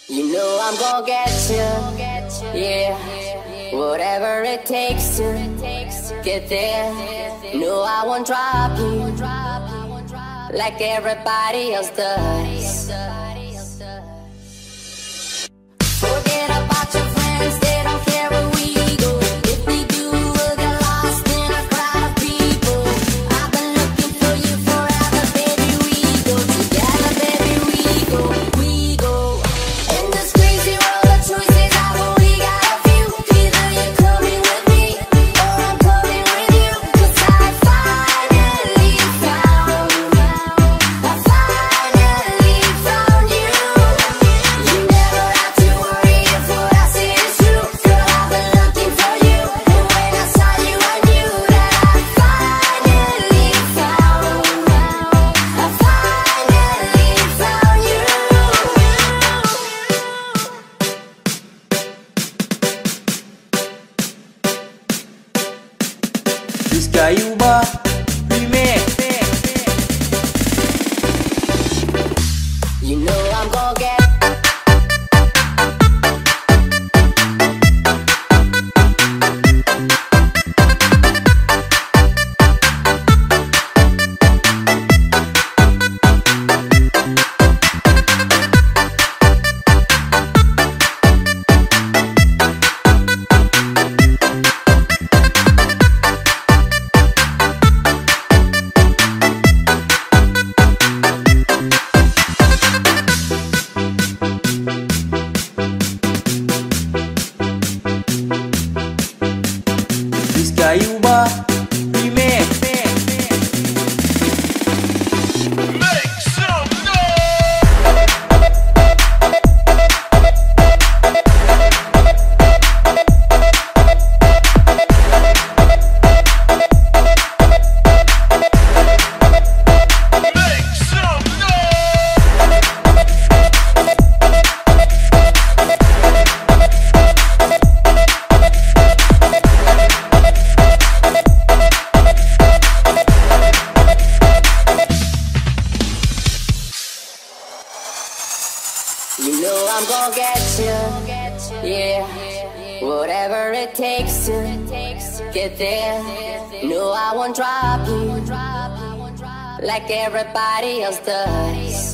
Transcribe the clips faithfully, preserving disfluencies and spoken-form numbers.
You know I'm gonna get you, yeah. Whatever it takes to get there. No, I won't drop you like everybody else does. Forget about your friends, they don't care where we go. If they do, we'll get lost in a crowd of people. I've been looking for you forever, baby. We go together, baby. We go, we go. In this crazy world of choices, I've only got a few. Either you're coming with me, or I'm coming with you. 'Cause I finally found, I finally found you. You never have to worry if what I say is true. Girl, I've been looking for you, and when I saw you, I knew that I finally found, I finally found you. Rizka Yuba Remix. You know I'm gonna get Rizka Yuba Remix. Make some noise! Make some You know I'm gonna get you, yeah. Whatever it takes to get there. No, I won't drop you like everybody else does.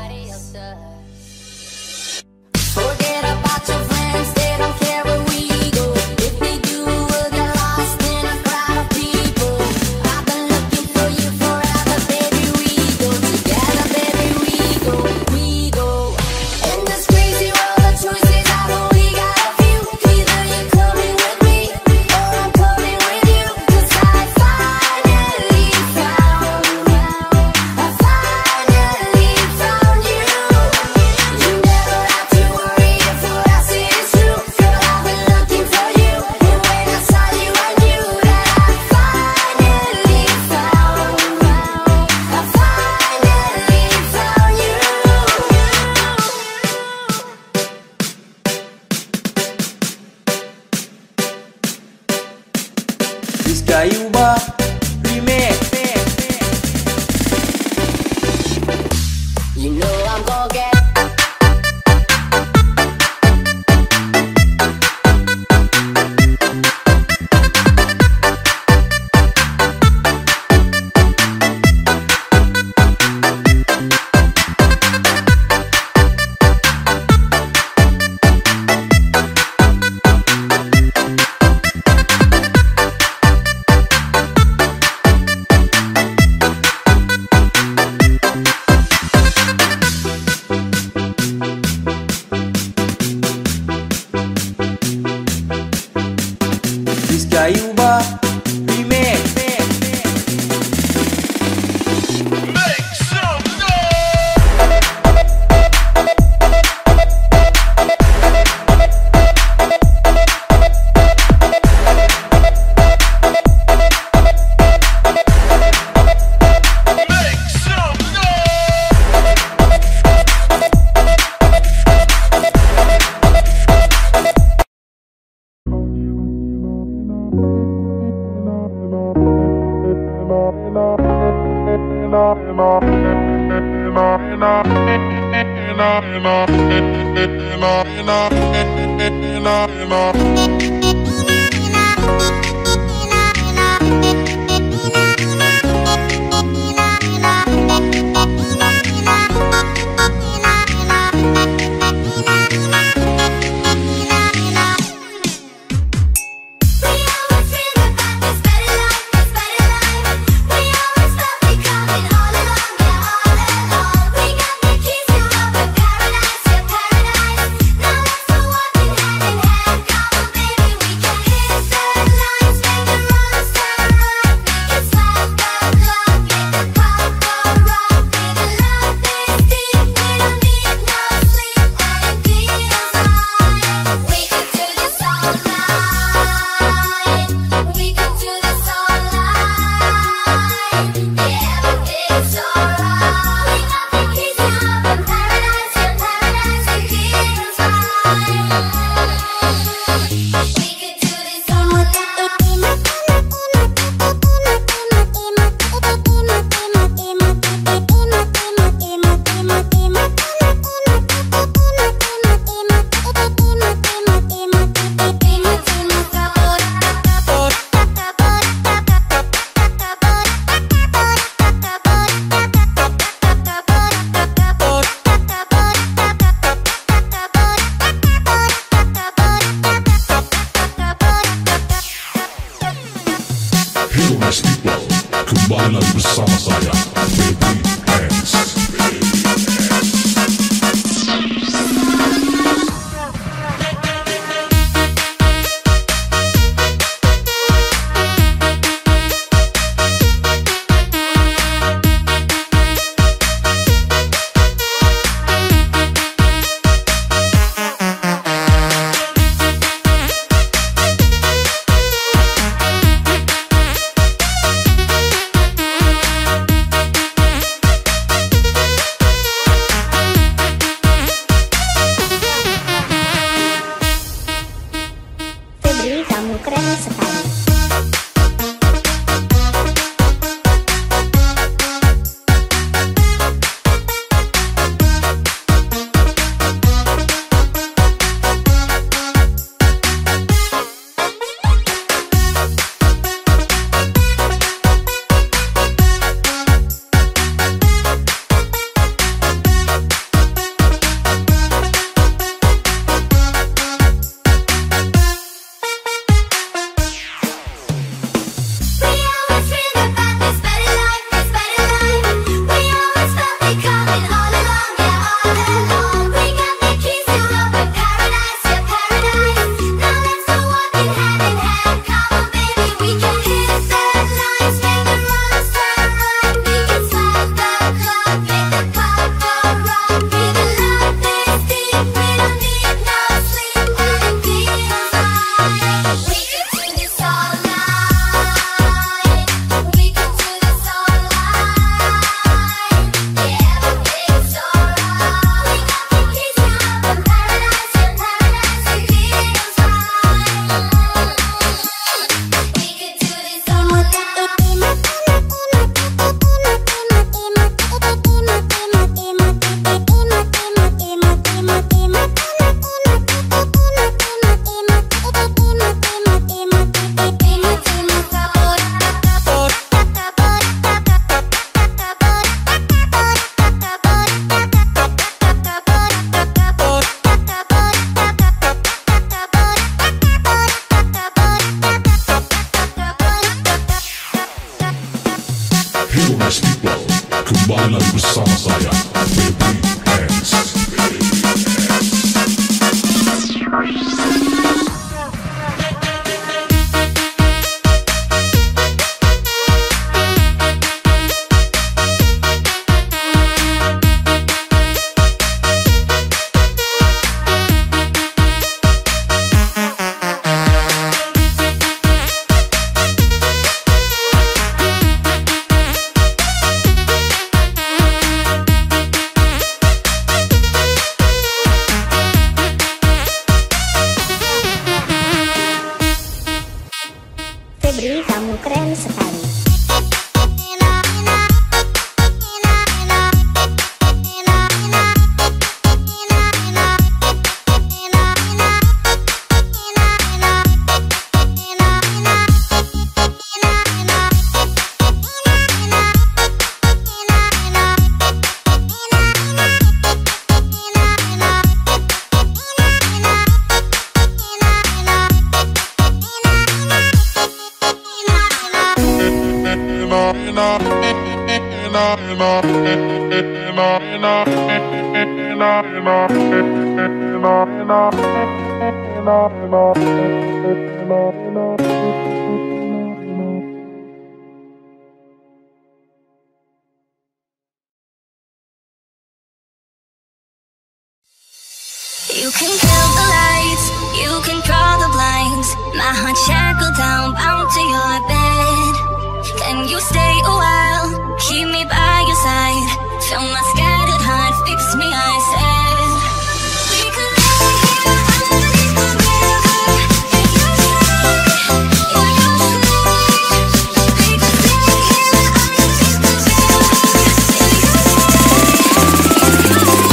Forget about your friends, they don't care where we go. If they do, we'll get lost in a crowd of people. I've been looking for you forever, baby. We go together, baby. We go, we go. In this crazy world of choices, I've only got a few. Either you're coming with me, or I'm coming with you. 'Cause I finally found, I finally We'll be right back. You can kill the lights, you can draw the blinds. My heart shackled down, bound to your bed. Can you stay a while, keep me by your side? Fill my scattered heart, fix me, I said. We could lay here underneath the river, and you say, yeah, you say. We could stay here underneath the river, and you say, yeah, you say.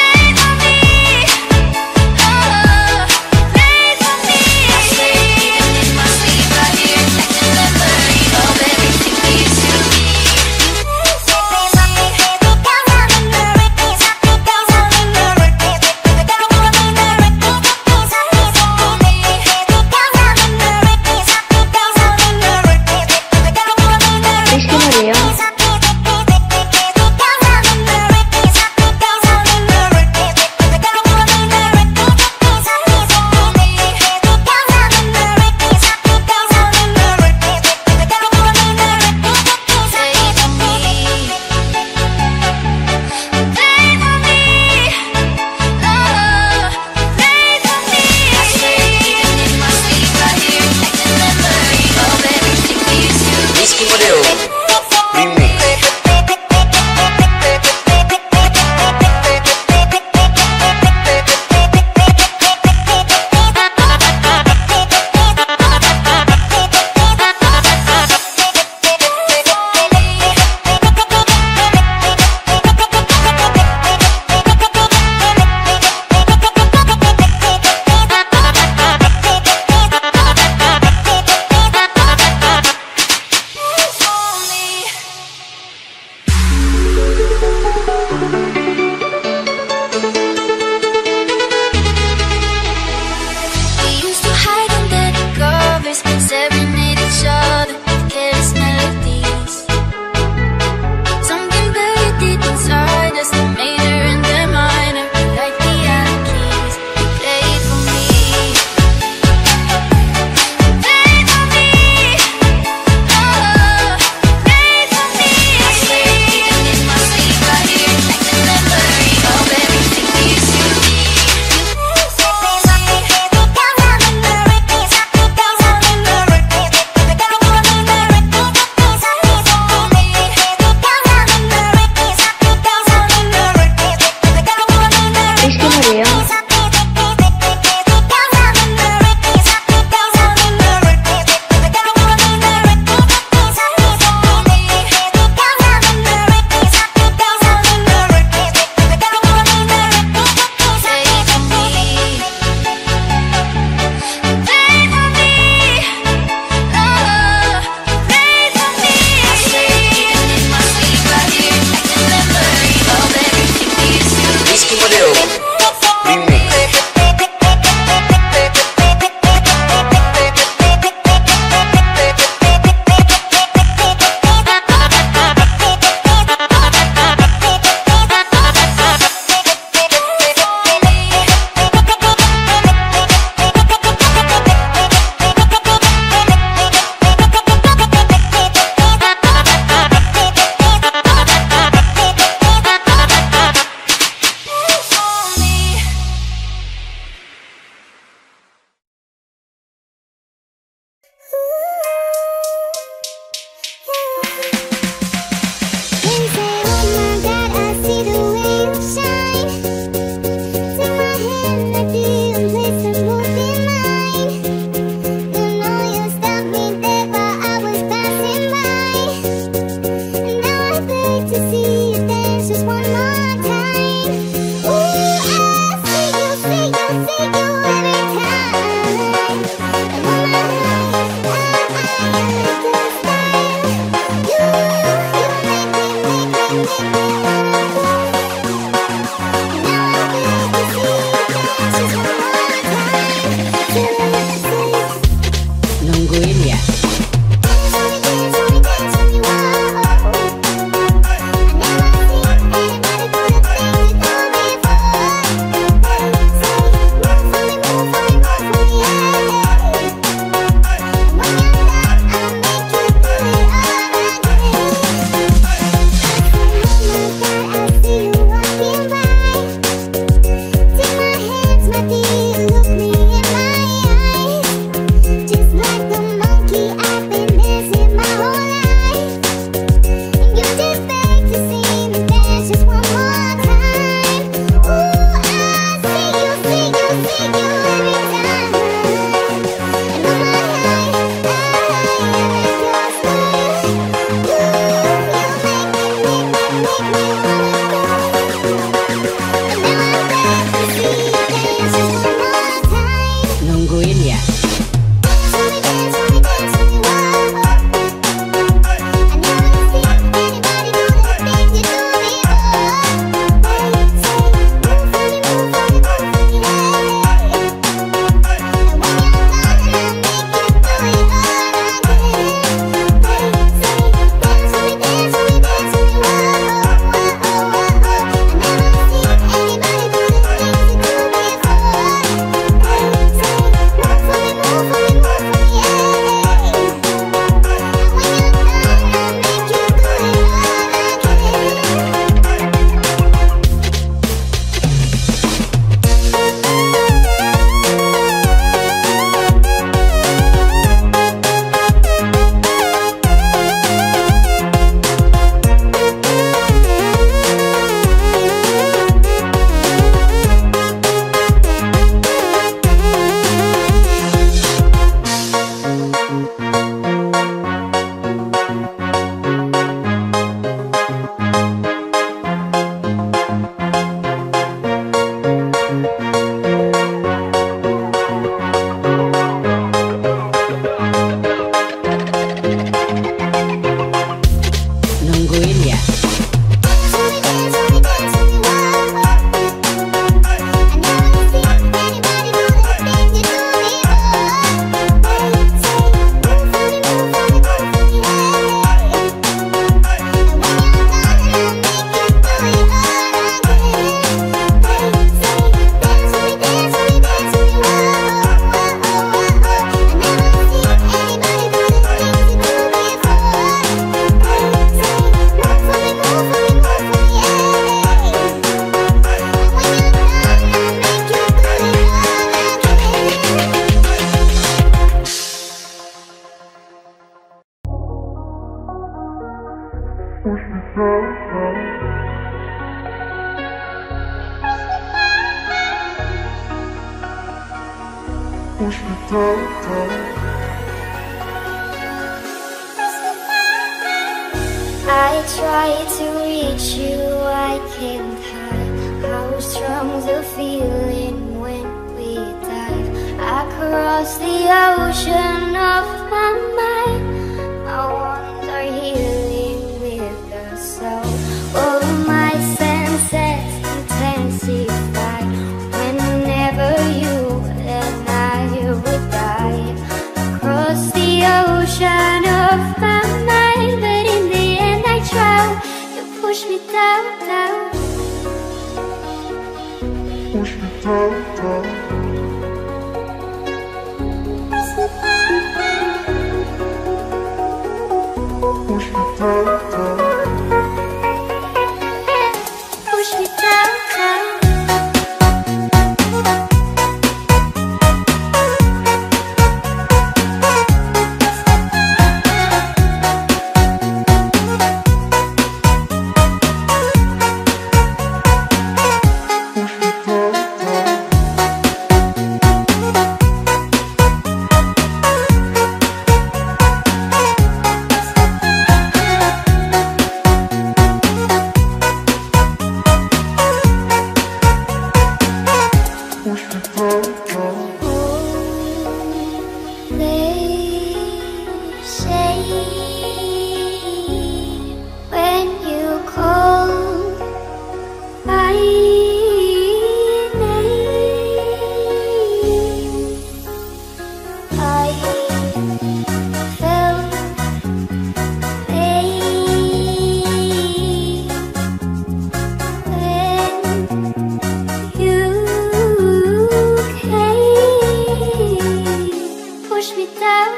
Say Nungguin ya. Nungguin ya. Nungguin ya. I try to reach you, I can't hide how strong the feeling when we dive across the ocean of my mind. I wander healing with the soul. All my senses intensify whenever you and I would dive across the ocean of my mind. But in the end I drown, you push me down, down. Push me down, down. Push me down, down. Push me down, down. Push me down, down.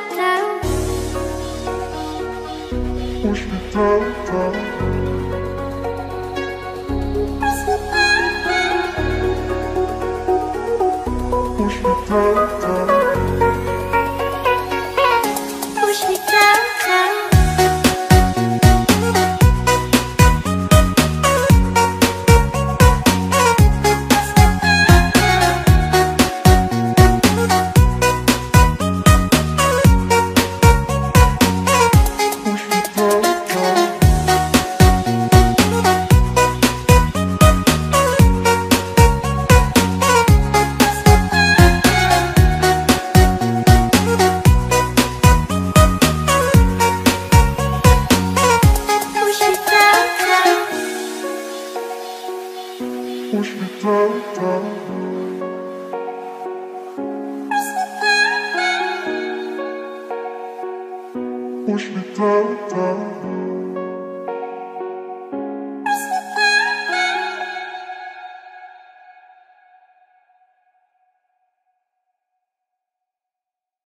Push me down, down. Push me down, down. Push me down, down. Push me down, down. Push me down, down.